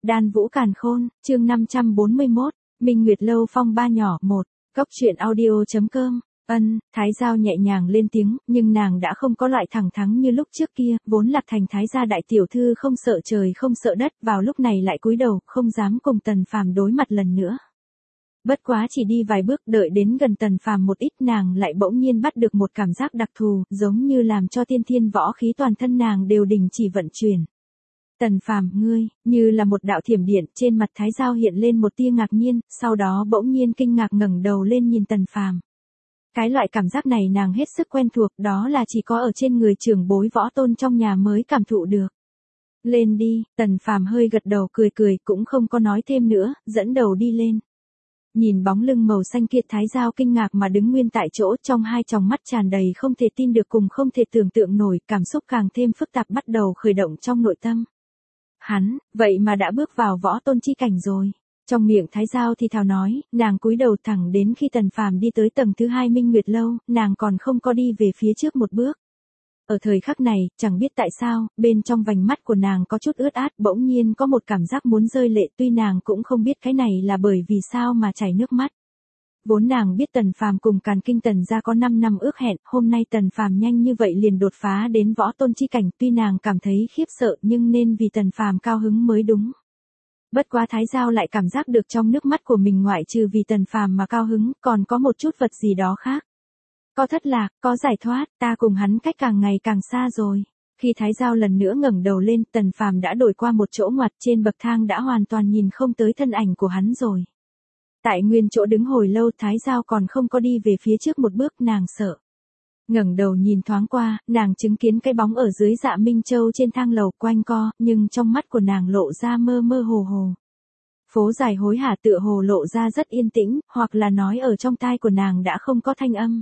Đan Vũ Càn Khôn, chương 541, Minh Nguyệt Lâu phong ba nhỏ 1, Cốc truyện audio.com. Thái Giao nhẹ nhàng lên tiếng, nhưng nàng đã không có loại thẳng thắn như lúc trước kia, vốn Lạc Thành Thái gia đại tiểu thư không sợ trời không sợ đất, vào lúc này lại cúi đầu, không dám cùng Tần Phàm đối mặt lần nữa. Bất quá chỉ đi vài bước, đợi đến gần Tần Phàm một ít, nàng lại bỗng nhiên bắt được một cảm giác đặc thù, giống như làm cho tiên thiên võ khí toàn thân nàng đều đình chỉ vận chuyển. Tần Phàm, ngươi, như là một đạo thiểm điện, trên mặt Thái Giao hiện lên một tia ngạc nhiên, sau đó bỗng nhiên kinh ngạc ngẩng đầu lên nhìn Tần Phàm. Cái loại cảm giác này nàng hết sức quen thuộc, đó là chỉ có ở trên người trưởng bối võ tôn trong nhà mới cảm thụ được. Lên đi, Tần Phàm hơi gật đầu cười cười, cũng không có nói thêm nữa, dẫn đầu đi lên. Nhìn bóng lưng màu xanh kia, Thái Giao kinh ngạc mà đứng nguyên tại chỗ, trong hai tròng mắt tràn đầy không thể tin được cùng không thể tưởng tượng nổi, cảm xúc càng thêm phức tạp bắt đầu khởi động trong nội tâm. Hắn, vậy mà đã bước vào võ tôn chi cảnh rồi. Trong miệng Thái Giao thì thào nói, nàng cúi đầu thẳng đến khi Tần Phàm đi tới tầng thứ 2 Minh Nguyệt Lâu, nàng còn không có đi về phía trước một bước. Ở thời khắc này, chẳng biết tại sao, bên trong vành mắt của nàng có chút ướt át, bỗng nhiên có một cảm giác muốn rơi lệ, tuy nàng cũng không biết cái này là bởi vì sao mà chảy nước mắt. Vốn nàng biết Tần Phàm cùng Càn Kinh Tần gia có 5 năm ước hẹn, hôm nay Tần Phàm nhanh như vậy liền đột phá đến võ tôn chi cảnh, tuy nàng cảm thấy khiếp sợ nhưng nên vì Tần Phàm cao hứng mới đúng. Bất quá Thái Giao lại cảm giác được trong nước mắt của mình ngoại trừ vì Tần Phàm mà cao hứng, còn có một chút vật gì đó khác. Có thất lạc, có giải thoát, ta cùng hắn cách càng ngày càng xa rồi. Khi Thái Giao lần nữa ngẩng đầu lên, Tần Phàm đã đổi qua một chỗ ngoặt, trên bậc thang đã hoàn toàn nhìn không tới thân ảnh của hắn rồi. Tại nguyên chỗ đứng hồi lâu, Thái Giao còn không có đi về phía trước một bước, nàng sợ. Ngẩng đầu nhìn thoáng qua, nàng chứng kiến cái bóng ở dưới Dạ Minh Châu trên thang lầu quanh co, nhưng trong mắt của nàng lộ ra mơ mơ hồ hồ. Phố dài hối hả tựa hồ lộ ra rất yên tĩnh, hoặc là nói ở trong tai của nàng đã không có thanh âm.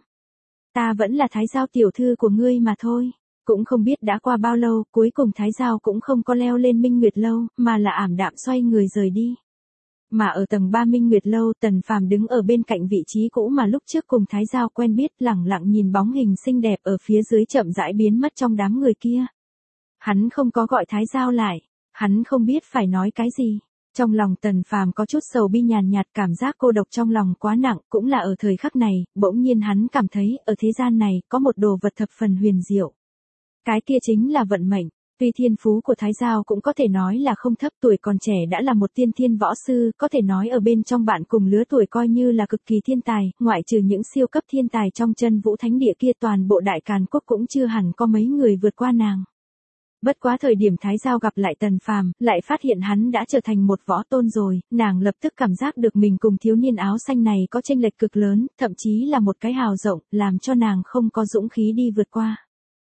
Ta vẫn là Thái Giao tiểu thư của ngươi mà thôi. Cũng không biết đã qua bao lâu, cuối cùng Thái Giao cũng không có leo lên Minh Nguyệt Lâu, mà là ảm đạm xoay người rời đi. Mà ở tầng 3 Minh Nguyệt Lâu, Tần Phàm đứng ở bên cạnh vị trí cũ mà lúc trước cùng Thái Giao quen biết, lẳng lặng nhìn bóng hình xinh đẹp ở phía dưới chậm rãi biến mất trong đám người kia. Hắn không có gọi Thái Giao lại, hắn không biết phải nói cái gì. Trong lòng Tần Phàm có chút sầu bi nhàn nhạt, cảm giác cô độc trong lòng quá nặng, cũng là ở thời khắc này, bỗng nhiên hắn cảm thấy, ở thế gian này, có một đồ vật thập phần huyền diệu. Cái kia chính là vận mệnh. Tuy thiên phú của Thái Giao cũng có thể nói là không thấp, tuổi còn trẻ đã là một tiên thiên võ sư, có thể nói ở bên trong bạn cùng lứa tuổi coi như là cực kỳ thiên tài, ngoại trừ những siêu cấp thiên tài trong chân vũ thánh địa kia, toàn bộ Đại Càn Quốc cũng chưa hẳn có mấy người vượt qua nàng. Bất quá thời điểm Thái Giao gặp lại Tần Phàm, lại phát hiện hắn đã trở thành một võ tôn rồi, nàng lập tức cảm giác được mình cùng thiếu niên áo xanh này có chênh lệch cực lớn, thậm chí là một cái hào rộng, làm cho nàng không có dũng khí đi vượt qua.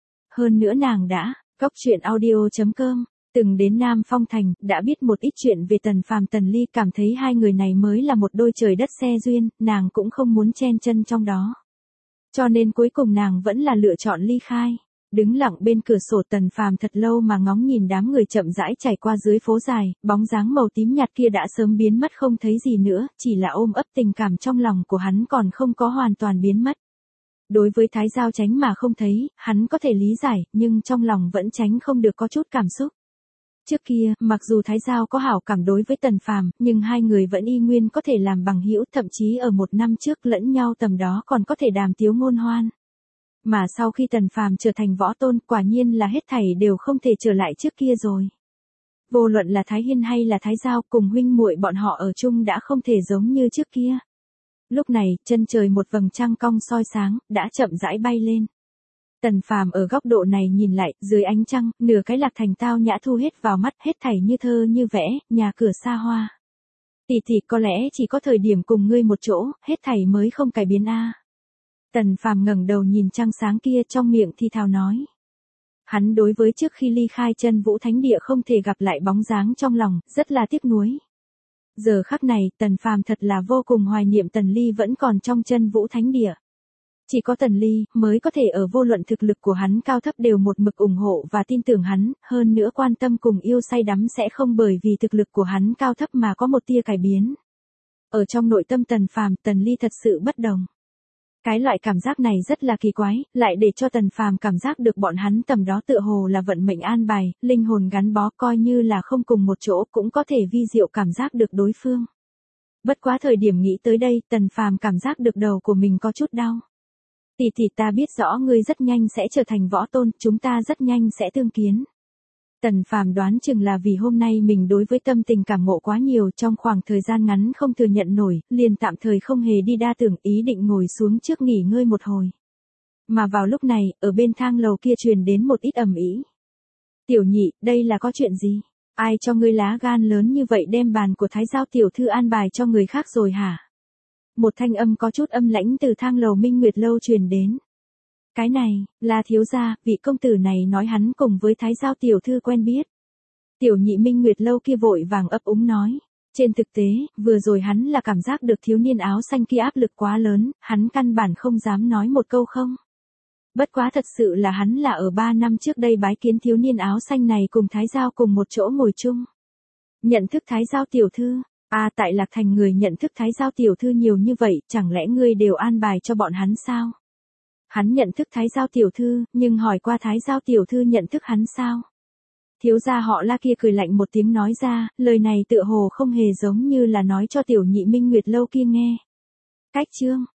Hơn nữa nàng đã, Cốc truyện audio.com, từng đến Nam Phong Thành, đã biết một ít chuyện về Tần Phàm Tần Ly, cảm thấy hai người này mới là một đôi trời đất xe duyên, nàng cũng không muốn chen chân trong đó. Cho nên cuối cùng nàng vẫn là lựa chọn ly khai. Đứng lặng bên cửa sổ, Tần Phàm thật lâu mà ngóng nhìn đám người chậm rãi chảy qua dưới phố dài, bóng dáng màu tím nhạt kia đã sớm biến mất không thấy gì nữa, chỉ là ôm ấp tình cảm trong lòng của hắn còn không có hoàn toàn biến mất. Đối với Thái Giao tránh mà không thấy, hắn có thể lý giải, nhưng trong lòng vẫn tránh không được có chút cảm xúc. Trước kia, mặc dù Thái Giao có hảo cảm đối với Tần Phàm, nhưng hai người vẫn y nguyên có thể làm bằng hữu, thậm chí ở một năm trước lẫn nhau tầm đó còn có thể đàm tiếu ngôn hoan. Mà sau khi Tần Phàm trở thành võ tôn, quả nhiên là hết thảy đều không thể trở lại trước kia rồi. Vô luận là Thái Hiên hay là Thái Giao, cùng huynh muội bọn họ ở chung đã không thể giống như trước kia. Lúc này, chân trời một vầng trăng cong soi sáng, đã chậm rãi bay lên. Tần Phàm ở góc độ này nhìn lại, dưới ánh trăng, nửa cái Lạc Thành tao nhã thu hết vào mắt, hết thảy như thơ như vẽ, nhà cửa xa hoa. Tỷ tỷ, có lẽ chỉ có thời điểm cùng ngươi một chỗ, hết thảy mới không cải biến a. Tần Phàm ngẩng đầu nhìn trăng sáng kia, trong miệng thì thào nói. Hắn đối với trước khi ly khai chân vũ thánh địa không thể gặp lại bóng dáng trong lòng, rất là tiếc nuối. Giờ khắc này, Tần Phàm thật là vô cùng hoài niệm Tần Ly vẫn còn trong chân vũ thánh địa. Chỉ có Tần Ly mới có thể ở vô luận thực lực của hắn cao thấp đều một mực ủng hộ và tin tưởng hắn, hơn nữa quan tâm cùng yêu say đắm sẽ không bởi vì thực lực của hắn cao thấp mà có một tia cải biến. Ở trong nội tâm Tần Phàm, Tần Ly thật sự bất đồng. Cái loại cảm giác này rất là kỳ quái, lại để cho Tần Phàm cảm giác được bọn hắn tầm đó tựa hồ là vận mệnh an bài, linh hồn gắn bó, coi như là không cùng một chỗ cũng có thể vi diệu cảm giác được đối phương. Bất quá thời điểm nghĩ tới đây, Tần Phàm cảm giác được đầu của mình có chút đau. Tỷ tỷ, ta biết rõ ngươi rất nhanh sẽ trở thành võ tôn, chúng ta rất nhanh sẽ tương kiến. Tần Phàm đoán chừng là vì hôm nay mình đối với tâm tình cảm ngộ quá nhiều, trong khoảng thời gian ngắn không thừa nhận nổi, liền tạm thời không hề đi đa tưởng, ý định ngồi xuống trước nghỉ ngơi một hồi. Mà vào lúc này, ở bên thang lầu kia truyền đến một ít ầm ĩ. Tiểu Nhị, đây là có chuyện gì? Ai cho ngươi lá gan lớn như vậy đem bàn của Thái Giao tiểu thư an bài cho người khác rồi hả? Một thanh âm có chút âm lãnh từ thang lầu Minh Nguyệt lâu truyền đến. Cái này, là thiếu gia, vị công tử này nói hắn cùng với Thái Giao tiểu thư quen biết. Tiểu Nhị Minh Nguyệt lâu kia vội vàng ấp úng nói. Trên thực tế, vừa rồi hắn là cảm giác được thiếu niên áo xanh kia áp lực quá lớn, hắn căn bản không dám nói một câu không. Bất quá thật sự là hắn là ở 3 năm trước đây bái kiến thiếu niên áo xanh này cùng Thái Giao cùng một chỗ ngồi chung. Nhận thức Thái Giao tiểu thư, tại Lạc Thành người nhận thức Thái Giao tiểu thư nhiều như vậy, chẳng lẽ ngươi đều an bài cho bọn hắn sao? Hắn nhận thức Thái Giao tiểu thư, nhưng hỏi qua Thái Giao tiểu thư nhận thức hắn sao? Thiếu gia họ La kia cười lạnh một tiếng nói ra, lời này tựa hồ không hề giống như là nói cho Tiểu Nhị Minh Nguyệt lâu kia nghe. Cách chương